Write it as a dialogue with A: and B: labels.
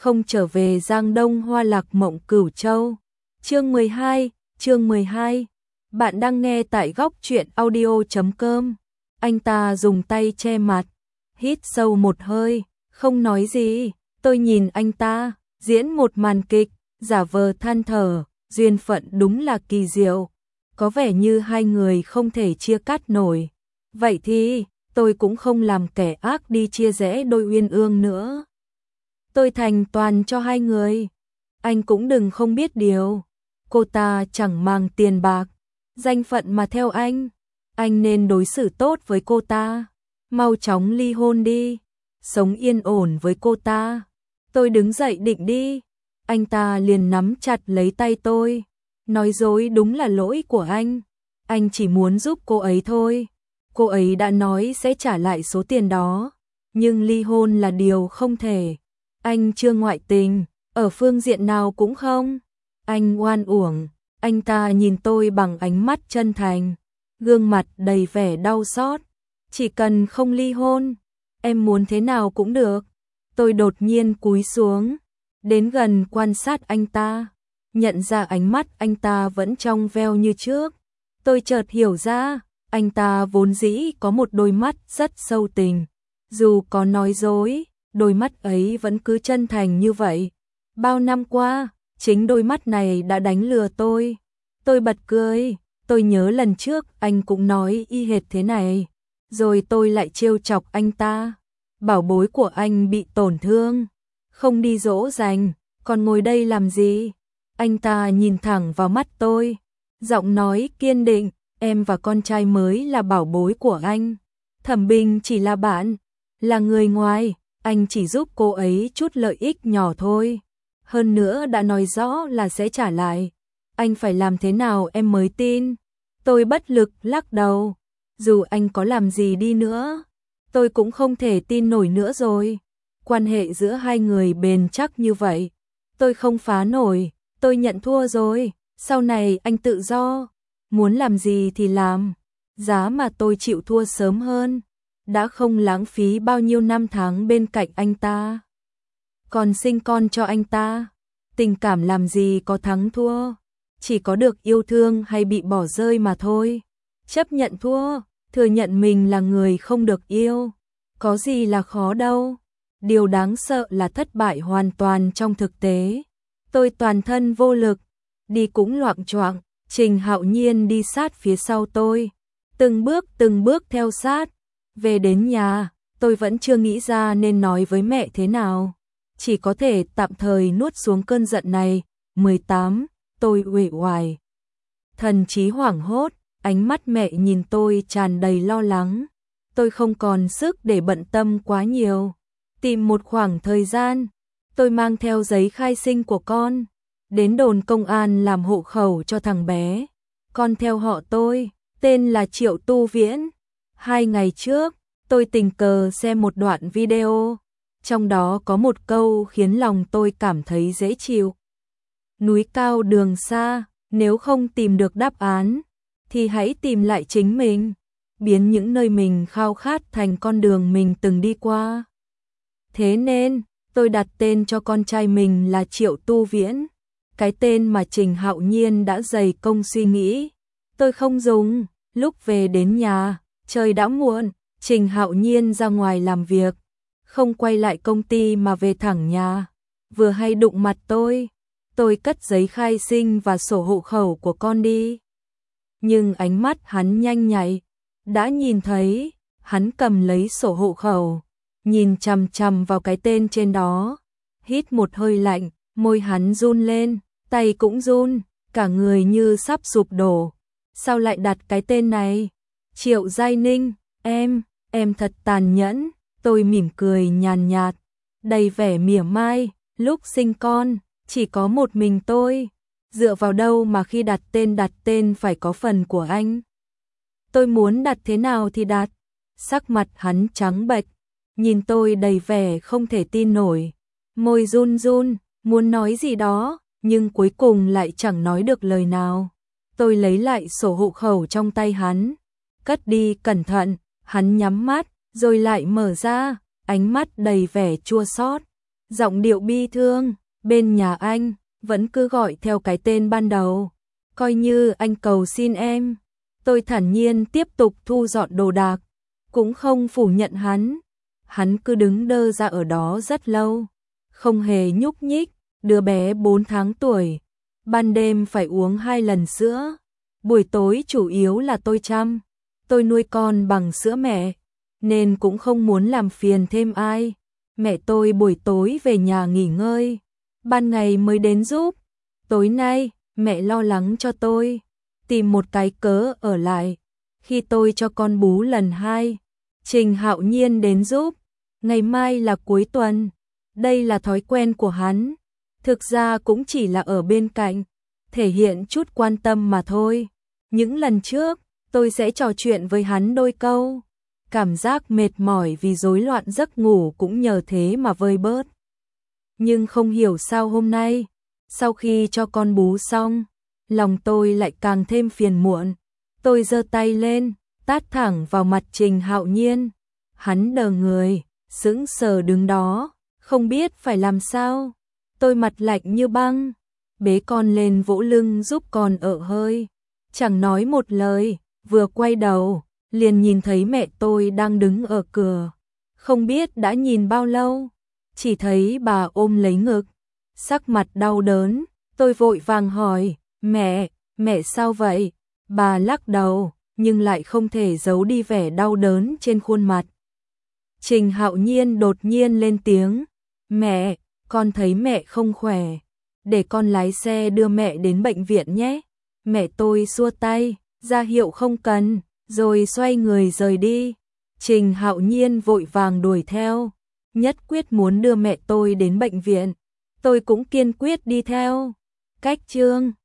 A: không trở về Giang Đông Hoa Lạc Mộng Cửu Châu. Chương 12. Bạn đang nghe tại góc truyện audio.com. Anh ta dùng tay che mặt, hít sâu một hơi, không nói gì. Tôi nhìn anh ta, diễn một màn kịch, giả vờ than thở, duyên phận đúng là kỳ diệu. Có vẻ như hai người không thể chia cắt nổi. Vậy thì, tôi cũng không làm kẻ ác đi chia rẽ đôi uyên ương nữa. Tôi thành toàn cho hai người. Anh cũng đừng không biết điều. Cô ta chẳng mang tiền bạc, danh phận mà theo anh nên đối xử tốt với cô ta. Mau chóng ly hôn đi, sống yên ổn với cô ta. Tôi đứng dậy định đi. Anh ta liền nắm chặt lấy tay tôi. Nói dối đúng là lỗi của anh chỉ muốn giúp cô ấy thôi. Cô ấy đã nói sẽ trả lại số tiền đó, nhưng ly hôn là điều không thể. Anh chưa ngoại tình, ở phương diện nào cũng không. Anh oan uổng. Anh ta nhìn tôi bằng ánh mắt chân thành, gương mặt đầy vẻ đau xót. Chỉ cần không ly hôn, em muốn thế nào cũng được. Tôi đột nhiên cúi xuống, đến gần quan sát anh ta, nhận ra ánh mắt anh ta vẫn trong veo như trước. Tôi chợt hiểu ra, anh ta vốn dĩ có một đôi mắt rất sâu tình. Dù có nói dối, đôi mắt ấy vẫn cứ chân thành như vậy. Bao năm qua, chính đôi mắt này đã đánh lừa tôi. Tôi bật cười, tôi nhớ lần trước anh cũng nói y hệt thế này. Rồi tôi lại trêu chọc anh ta. Bảo bối của anh bị tổn thương, không đi dỗ dành, còn ngồi đây làm gì? Anh ta nhìn thẳng vào mắt tôi, giọng nói kiên định, em và con trai mới là bảo bối của anh. Thẩm Bình chỉ là bạn, là người ngoài, anh chỉ giúp cô ấy chút lợi ích nhỏ thôi. Hơn nữa đã nói rõ là sẽ trả lại. Anh phải làm thế nào em mới tin? Tôi bất lực lắc đầu. Dù anh có làm gì đi nữa, tôi cũng không thể tin nổi nữa rồi. Quan hệ giữa hai người bền chắc như vậy, tôi không phá nổi. Tôi nhận thua rồi. Sau này anh tự do, muốn làm gì thì làm. Giá mà tôi chịu thua sớm hơn, đã không lãng phí bao nhiêu năm tháng bên cạnh anh ta, còn sinh con cho anh ta. Tình cảm làm gì có thắng thua, chỉ có được yêu thương hay bị bỏ rơi mà thôi. Chấp nhận thua, thừa nhận mình là người không được yêu, có gì là khó đâu. Điều đáng sợ là thất bại hoàn toàn trong thực tế. Tôi toàn thân vô lực, đi cũng loạng choạng. Trình Hạo Nhiên đi sát phía sau tôi, từng bước theo sát. Về đến nhà, tôi vẫn chưa nghĩ ra nên nói với mẹ thế nào, chỉ có thể tạm thời nuốt xuống cơn giận này. 18, tôi uể oải, thần trí hoảng hốt, ánh mắt mẹ nhìn tôi tràn đầy lo lắng. Tôi không còn sức để bận tâm quá nhiều. Tìm một khoảng thời gian, tôi mang theo giấy khai sinh của con, đến đồn công an làm hộ khẩu cho thằng bé. Con theo họ tôi, tên là Triệu Tu Viễn. 2 ngày trước, tôi tình cờ xem một đoạn video, trong đó có một câu khiến lòng tôi cảm thấy dễ chịu. Núi cao đường xa, nếu không tìm được đáp án, thì hãy tìm lại chính mình, biến những nơi mình khao khát thành con đường mình từng đi qua. Thế nên, tôi đặt tên cho con trai mình là Triệu Tu Viễn, cái tên mà Trình Hạo Nhiên đã dày công suy nghĩ. Tôi không dùng. Lúc về đến nhà, trời đã muộn. Trình Hạo Nhiên ra ngoài làm việc, không quay lại công ty mà về thẳng nhà. Vừa hay đụng mặt tôi cất giấy khai sinh và sổ hộ khẩu của con đi. Nhưng ánh mắt hắn nhanh nhạy, đã nhìn thấy. Hắn cầm lấy sổ hộ khẩu, nhìn chằm chằm vào cái tên trên đó, hít một hơi lạnh, môi hắn run lên, tay cũng run, cả người như sắp sụp đổ. Sao lại đặt cái tên này? Triệu Giai Ninh, em thật tàn nhẫn. Tôi mỉm cười nhàn nhạt, đầy vẻ mỉa mai. Lúc sinh con, chỉ có một mình tôi, dựa vào đâu mà khi đặt tên phải có phần của anh? Tôi muốn đặt thế nào thì đặt. Sắc mặt hắn trắng bệch, nhìn tôi đầy vẻ không thể tin nổi, môi run run, muốn nói gì đó, nhưng cuối cùng lại chẳng nói được lời nào. Tôi lấy lại sổ hộ khẩu trong tay hắn, cất đi cẩn thận. Hắn nhắm mắt, rồi lại mở ra, ánh mắt đầy vẻ chua xót. Giọng điệu bi thương, bên nhà anh vẫn cứ gọi theo cái tên ban đầu, coi như anh cầu xin em. Tôi thản nhiên tiếp tục thu dọn đồ đạc, cũng không phủ nhận hắn. Hắn cứ đứng đơ ra ở đó rất lâu, không hề nhúc nhích. Đứa bé 4 tháng tuổi, ban đêm phải uống 2 lần sữa, buổi tối chủ yếu là tôi chăm. Tôi nuôi con bằng sữa mẹ, nên cũng không muốn làm phiền thêm ai. Mẹ tôi buổi tối về nhà nghỉ ngơi, ban ngày mới đến giúp. Tối nay, mẹ lo lắng cho tôi, tìm một cái cớ ở lại. Khi tôi cho con bú lần 2, Trình Hạo Nhiên đến giúp. Ngày mai là cuối tuần, đây là thói quen của hắn. Thực ra cũng chỉ là ở bên cạnh, thể hiện chút quan tâm mà thôi. Những lần trước, tôi sẽ trò chuyện với hắn đôi câu. Cảm giác mệt mỏi vì rối loạn giấc ngủ cũng nhờ thế mà vơi bớt. Nhưng không hiểu sao hôm nay, sau khi cho con bú xong, lòng tôi lại càng thêm phiền muộn. Tôi giơ tay lên, tát thẳng vào mặt Trình Hạo Nhiên. Hắn đờ người, sững sờ đứng đó, không biết phải làm sao. Tôi mặt lạnh như băng, bế con lên vỗ lưng giúp con ợ hơi. Chẳng nói một lời, vừa quay đầu, liền nhìn thấy mẹ tôi đang đứng ở cửa. Không biết đã nhìn bao lâu, chỉ thấy bà ôm lấy ngực, sắc mặt đau đớn. Tôi vội vàng hỏi, mẹ sao vậy? Bà lắc đầu, nhưng lại không thể giấu đi vẻ đau đớn trên khuôn mặt. Trình Hạo Nhiên đột nhiên lên tiếng, mẹ, con thấy mẹ không khỏe, để con lái xe đưa mẹ đến bệnh viện nhé. Mẹ tôi xua tay, ra hiệu không cần, rồi xoay người rời đi. Trình Hạo Nhiên vội vàng đuổi theo, nhất quyết muốn đưa mẹ tôi đến bệnh viện. Tôi cũng kiên quyết đi theo. Cách chương